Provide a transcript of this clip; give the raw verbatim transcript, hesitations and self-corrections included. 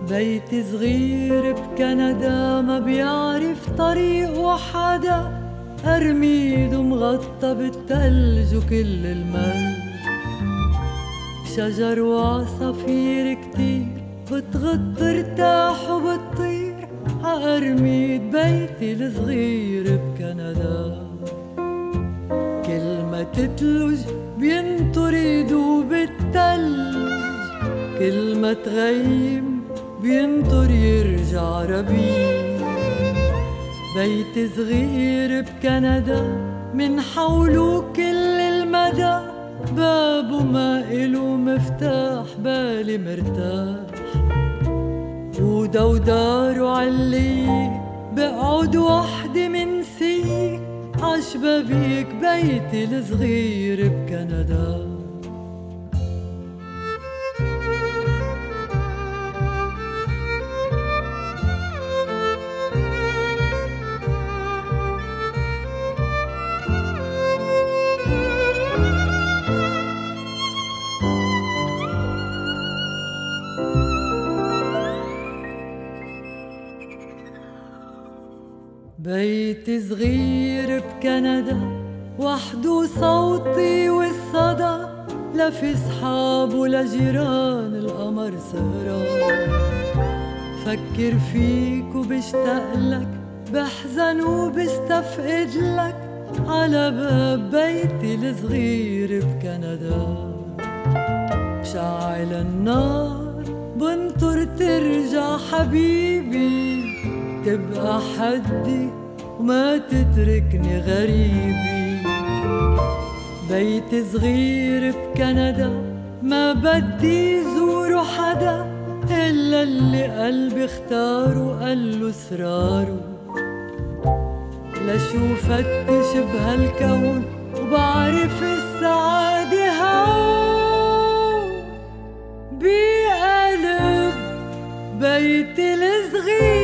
بيت صغير بكندا ما بيعرف طريقه حدا، أرميد مغطى بالتلج وكل المي، شجر وعصافير كتير بتغط ارتاح وبتطير عأرميد بيتي الصغير بكندا. كلمة تتلج بينطر يدوب التلج، كلمة تغيم بينطر يرجع ربيع. بيت صغير بكندا من حوله كل المدى، بابه ما إله مفتاح بالي مرتاح، أوضة وداره علية بقعد وحدي منسية عشبابيك بيتي الصغير بكندا. بيت صغير بكندا وحده صوتي والصدى، لا في صحاب ولا جيران القمر سهران. فكر فيك وبشتاقلك، بحزن وبستفقد لك، على باب بيتي الصغير بكندا. بشعل النار بنطر ترجع حبيبي، تبقى حدي وما تتركني غريبي. بيت صغير بكندا ما بدي زوره حدا، إلا اللي قلبي اختاره قاله اسراره. لشو فتش بهالكون وبعرف السعادة هون بقلب بيتي الصغير